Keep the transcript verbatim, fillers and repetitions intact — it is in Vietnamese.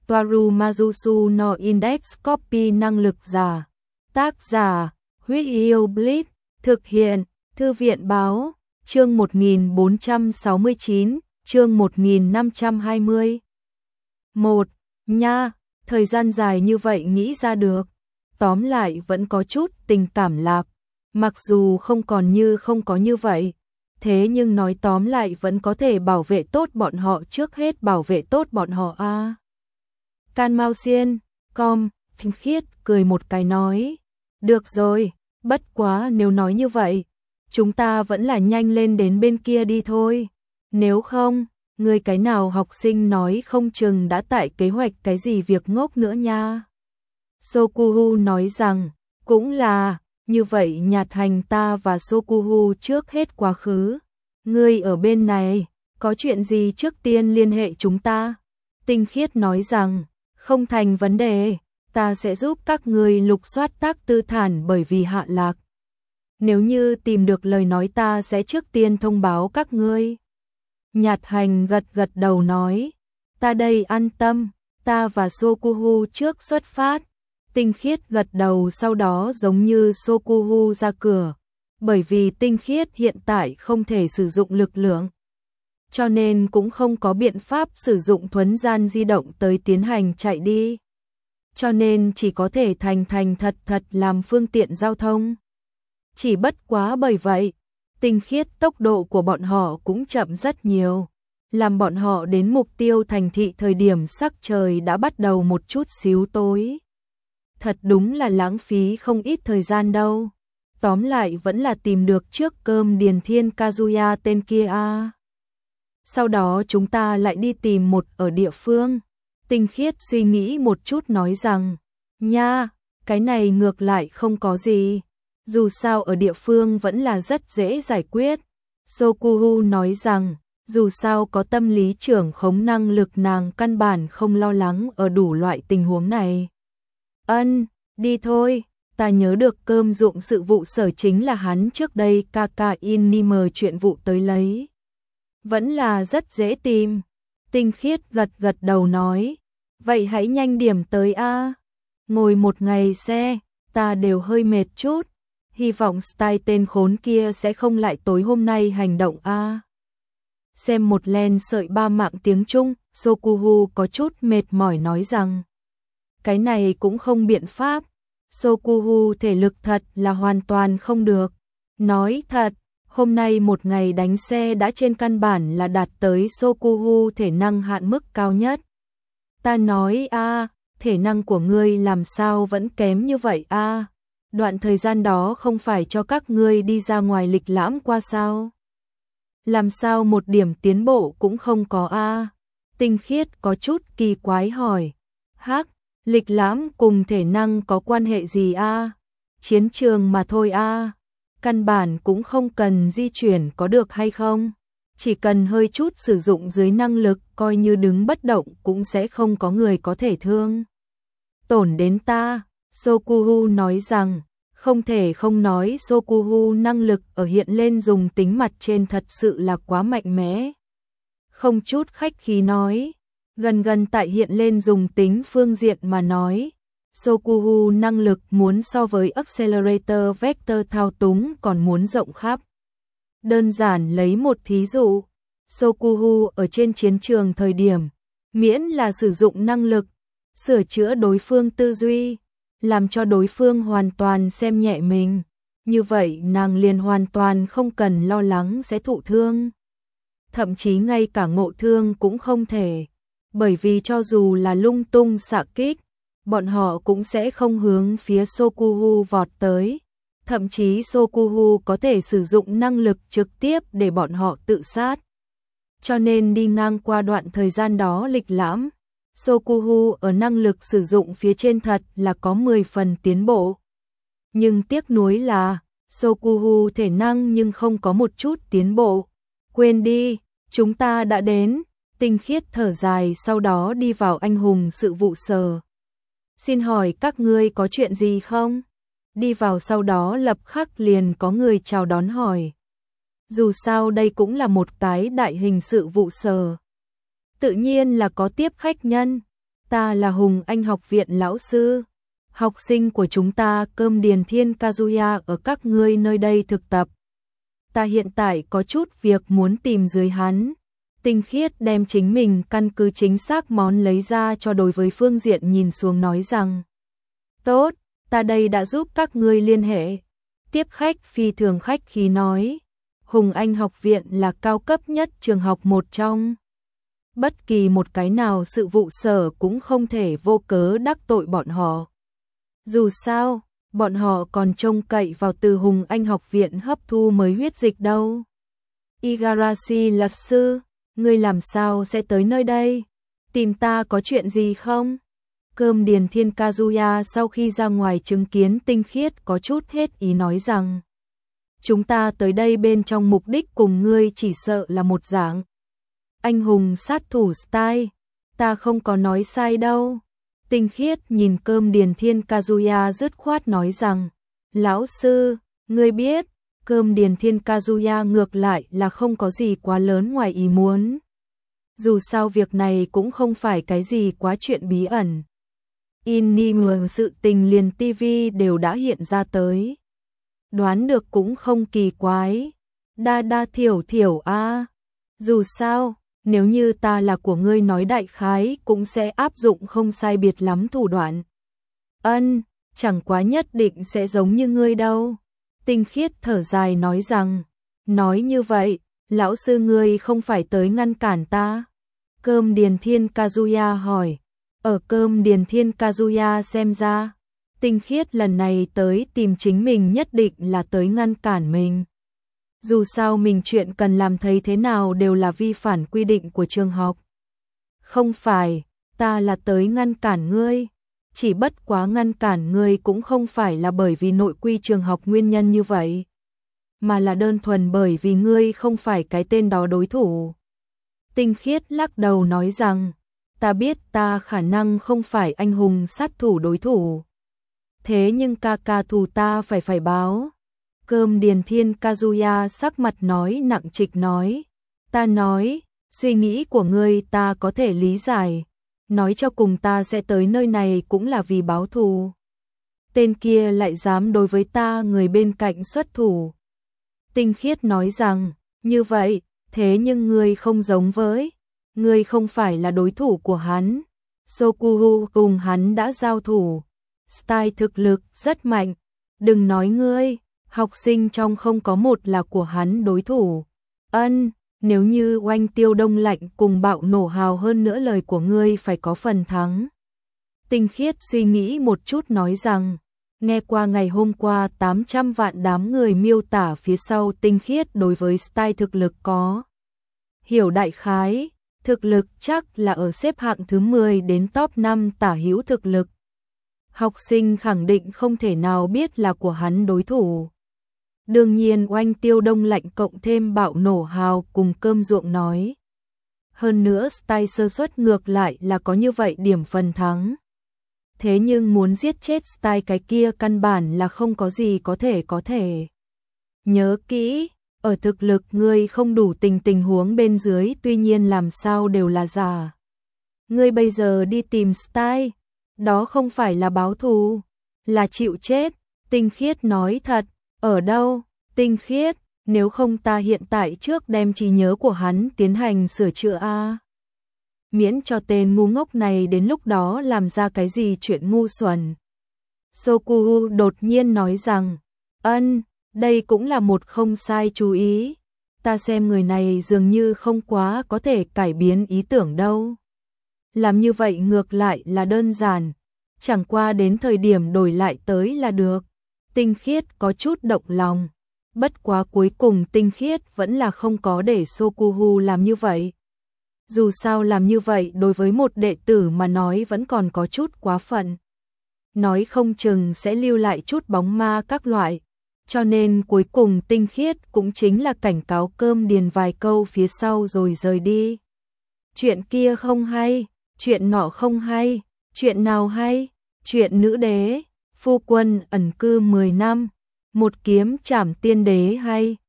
Toaru Majusu no Index Copy năng lực giả. Tác giả, Huyết Yêu Blitz, thực hiện, Thư viện báo, chương một nghìn bốn trăm sáu mươi chín, chương một nghìn năm trăm hai mươi. một. Nha, thời gian dài như vậy nghĩ ra được. Tóm lại vẫn có chút tình cảm lạc, mặc dù không còn như không có như vậy. Thế nhưng nói tóm lại vẫn có thể bảo vệ tốt bọn họ, trước hết bảo vệ tốt bọn họ a. À. Can Mao Xiên, com, Thinh Khiết cười một cái nói. Được rồi, bất quá nếu nói như vậy, chúng ta vẫn là nhanh lên đến bên kia đi thôi. Nếu không, người cái nào học sinh nói không chừng đã tại kế hoạch cái gì việc ngốc nữa nha. Sokuhu nói rằng, cũng là, như vậy Nhạt Hành ta và Sokuhu trước hết quá khứ. Ngươi ở bên này, có chuyện gì trước tiên liên hệ chúng ta. Tinh Khiết nói rằng, không thành vấn đề, ta sẽ giúp các ngươi lục soát tác tư thản bởi vì hạ lạc. Nếu như tìm được lời nói ta sẽ trước tiên thông báo các ngươi. Nhạt Hành gật gật đầu nói, ta đây an tâm, ta và Sokuhu trước xuất phát. Tinh Khiết gật đầu, sau đó giống như Sokuhu ra cửa, bởi vì Tinh Khiết hiện tại không thể sử dụng lực lượng, cho nên cũng không có biện pháp sử dụng thuấn gian di động tới tiến hành chạy đi, cho nên chỉ có thể thành thành thật thật làm phương tiện giao thông. Chỉ bất quá bởi vậy, Tinh Khiết tốc độ của bọn họ cũng chậm rất nhiều, làm bọn họ đến mục tiêu thành thị thời điểm sắc trời đã bắt đầu một chút xíu tối. Thật đúng là lãng phí không ít thời gian đâu. Tóm lại vẫn là tìm được trước cơm Điền Thiên Kazuya tên kia a. Sau đó chúng ta lại đi tìm một ở địa phương. Tinh Khiết suy nghĩ một chút nói rằng, nha, cái này ngược lại không có gì. Dù sao ở địa phương vẫn là rất dễ giải quyết. Sokuhu nói rằng, dù sao có tâm lý trưởng khống năng lực, nàng căn bản không lo lắng ở đủ loại tình huống này. Ân, đi thôi, ta nhớ được cơm dụng sự vụ sở chính là hắn trước đây Kaka Inime chuyện vụ tới lấy. Vẫn là rất dễ tìm. Tinh Khiết gật gật đầu nói, vậy hãy nhanh điểm tới a. Ngồi một ngày xe, ta đều hơi mệt chút. Hy vọng style tên khốn kia sẽ không lại tối hôm nay hành động a. Xem một len sợi ba mạng tiếng Trung, Sokuhu có chút mệt mỏi nói rằng, cái này cũng không biện pháp. Sokuhu thể lực thật là hoàn toàn không được. Nói thật, hôm nay một ngày đánh xe đã trên căn bản là đạt tới Sokuhu thể năng hạn mức cao nhất. Ta nói a, thể năng của ngươi làm sao vẫn kém như vậy a? Đoạn thời gian đó không phải cho các ngươi đi ra ngoài lịch lãm qua sao? Làm sao một điểm tiến bộ cũng không có a? Tinh Khiết có chút kỳ quái hỏi. Hắc, lịch lãm cùng thể năng có quan hệ gì a? Chiến trường mà thôi a. Căn bản cũng không cần di chuyển có được hay không? Chỉ cần hơi chút sử dụng dưới năng lực, coi như đứng bất động cũng sẽ không có người có thể thương tổn đến ta. Sokuhu nói rằng, không thể không nói Sokuhu năng lực ở hiện lên dùng tính mặt trên thật sự là quá mạnh mẽ. Không chút khách khí nói, gần gần tại hiện lên dùng tính phương diện mà nói, Sokuhu năng lực muốn so với Accelerator Vector thao túng còn muốn rộng khắp. Đơn giản lấy một thí dụ, Sokuhu ở trên chiến trường thời điểm, miễn là sử dụng năng lực, sửa chữa đối phương tư duy, làm cho đối phương hoàn toàn xem nhẹ mình, như vậy nàng liền hoàn toàn không cần lo lắng sẽ thụ thương. Thậm chí ngay cả ngộ thương cũng không thể, bởi vì cho dù là lung tung xạ kích, bọn họ cũng sẽ không hướng phía Sokuhu vọt tới. Thậm chí Sokuhu có thể sử dụng năng lực trực tiếp để bọn họ tự sát. Cho nên đi ngang qua đoạn thời gian đó lịch lãm, Sokuhu ở năng lực sử dụng phía trên thật là có mười phần tiến bộ. Nhưng tiếc nuối là, Sokuhu thể năng nhưng không có một chút tiến bộ. Quên đi, chúng ta đã đến. Tinh Khiết thở dài, sau đó đi vào anh hùng sự vụ sở. Xin hỏi các ngươi có chuyện gì không? Đi vào sau đó lập khắc liền có người chào đón hỏi. Dù sao đây cũng là một cái đại hình sự vụ sở, tự nhiên là có tiếp khách nhân. ta là Hùng Anh học viện lão sư. Học sinh của chúng ta Cơm Điền Thiên Kazuya ở các ngươi nơi đây thực tập. Ta hiện tại có chút việc muốn tìm dưới hắn. Tinh Khiết đem chính mình căn cứ chính xác món lấy ra cho đối với phương diện nhìn xuống nói rằng. Tốt, ta đây đã giúp các ngươi liên hệ. Tiếp khách phi thường khách khí nói. Hùng Anh học viện là cao cấp nhất trường học một trong. Bất kỳ một cái nào sự vụ sở cũng không thể vô cớ đắc tội bọn họ. Dù sao, bọn họ còn trông cậy vào từ Hùng Anh học viện hấp thu mới huyết dịch đâu. Igarashi là sư, ngươi làm sao sẽ tới nơi đây? Tìm ta có chuyện gì không? Cơm Điền Thiên Kazuya sau khi ra ngoài chứng kiến Tinh Khiết có chút hết ý nói rằng. Chúng ta tới đây bên trong mục đích cùng ngươi chỉ sợ là một dạng. Anh hùng sát thủ style, ta không có nói sai đâu. Tinh Khiết nhìn Cơm Điền Thiên Kazuya dứt khoát nói rằng, lão sư, ngươi biết, Cơm Điền Thiên Kazuya ngược lại là không có gì quá lớn ngoài ý muốn. Dù sao việc này cũng không phải cái gì quá chuyện bí ẩn. Inimu sự tình liền ti vi đều đã hiện ra tới. Đoán được cũng không kỳ quái. Đa đa thiểu thiểu a. Dù sao, nếu như ta là của ngươi nói đại khái cũng sẽ áp dụng không sai biệt lắm thủ đoạn. Ân, chẳng quá nhất định sẽ giống như ngươi đâu. Tinh Khiết thở dài nói rằng, nói như vậy, lão sư ngươi không phải tới ngăn cản ta. Cơm Điền Thiên Kazuya hỏi, ở Cơm Điền Thiên Kazuya xem ra, Tinh Khiết lần này tới tìm chính mình nhất định là tới ngăn cản mình. Dù sao mình chuyện cần làm thấy thế nào đều là vi phản quy định của trường học. Không phải, ta là tới ngăn cản ngươi. Chỉ bất quá ngăn cản ngươi cũng không phải là bởi vì nội quy trường học nguyên nhân như vậy. Mà là đơn thuần bởi vì ngươi không phải cái tên đó đối thủ. Tinh Khiết lắc đầu nói rằng, ta biết ta khả năng không phải anh hùng sát thủ đối thủ. Thế nhưng ca ca thù ta phải phải báo. Cơm Điền Thiên Kazuya sắc mặt nói nặng trịch nói. Ta nói, suy nghĩ của ngươi ta có thể lý giải. Nói cho cùng ta sẽ tới nơi này cũng là vì báo thù. Tên kia lại dám đối với ta người bên cạnh xuất thủ. Tinh Khiết nói rằng, như vậy, thế nhưng ngươi không giống với. Ngươi không phải là đối thủ của hắn. Sokuhu cùng hắn đã giao thủ. Style thực lực rất mạnh. Đừng nói ngươi. Học sinh trong không có một là của hắn đối thủ. Ân, nếu như Oanh Tiêu Đông Lạnh cùng bạo nổ hào hơn nữa lời của ngươi phải có phần thắng. Tinh Khiết suy nghĩ một chút nói rằng, nghe qua ngày hôm qua tám trăm vạn đám người miêu tả phía sau Tinh Khiết đối với style thực lực có. Hiểu đại khái, thực lực chắc là ở xếp hạng thứ mười đến top năm tả hữu thực lực. Học sinh khẳng định không thể nào biết là của hắn đối thủ. Đương nhiên Oanh Tiêu Đông Lạnh cộng thêm bạo nổ hào cùng cơm ruộng nói. Hơn nữa style sơ suất ngược lại là có như vậy điểm phần thắng. Thế nhưng muốn giết chết style cái kia căn bản là không có gì có thể có thể. Nhớ kỹ, ở thực lực ngươi không đủ tình tình huống bên dưới tuy nhiên làm sao đều là giả. Ngươi bây giờ đi tìm style, đó không phải là báo thù, là chịu chết. Tinh Khiết nói thật. Ở đâu, Tinh Khiết, nếu không ta hiện tại trước đem trí nhớ của hắn tiến hành sửa chữa a. Miễn cho tên ngu ngốc này đến lúc đó làm ra cái gì chuyện ngu xuẩn. Sokuhu đột nhiên nói rằng, ân, đây cũng là một không sai chú ý. Ta xem người này dường như không quá có thể cải biến ý tưởng đâu. Làm như vậy ngược lại là đơn giản, chẳng qua đến thời điểm đổi lại tới là được. Tinh Khiết có chút động lòng, bất quá cuối cùng Tinh Khiết vẫn là không có để Sokuhu làm như vậy. Dù sao làm như vậy đối với một đệ tử mà nói vẫn còn có chút quá phận. Nói không chừng sẽ lưu lại chút bóng ma các loại, cho nên cuối cùng Tinh Khiết cũng chính là cảnh cáo Cơm Điền vài câu phía sau rồi rời đi. Chuyện kia không hay, chuyện nọ không hay, chuyện nào hay, chuyện nữ đế. Phu quân ẩn cư mười năm, một kiếm trảm tiên đế hay,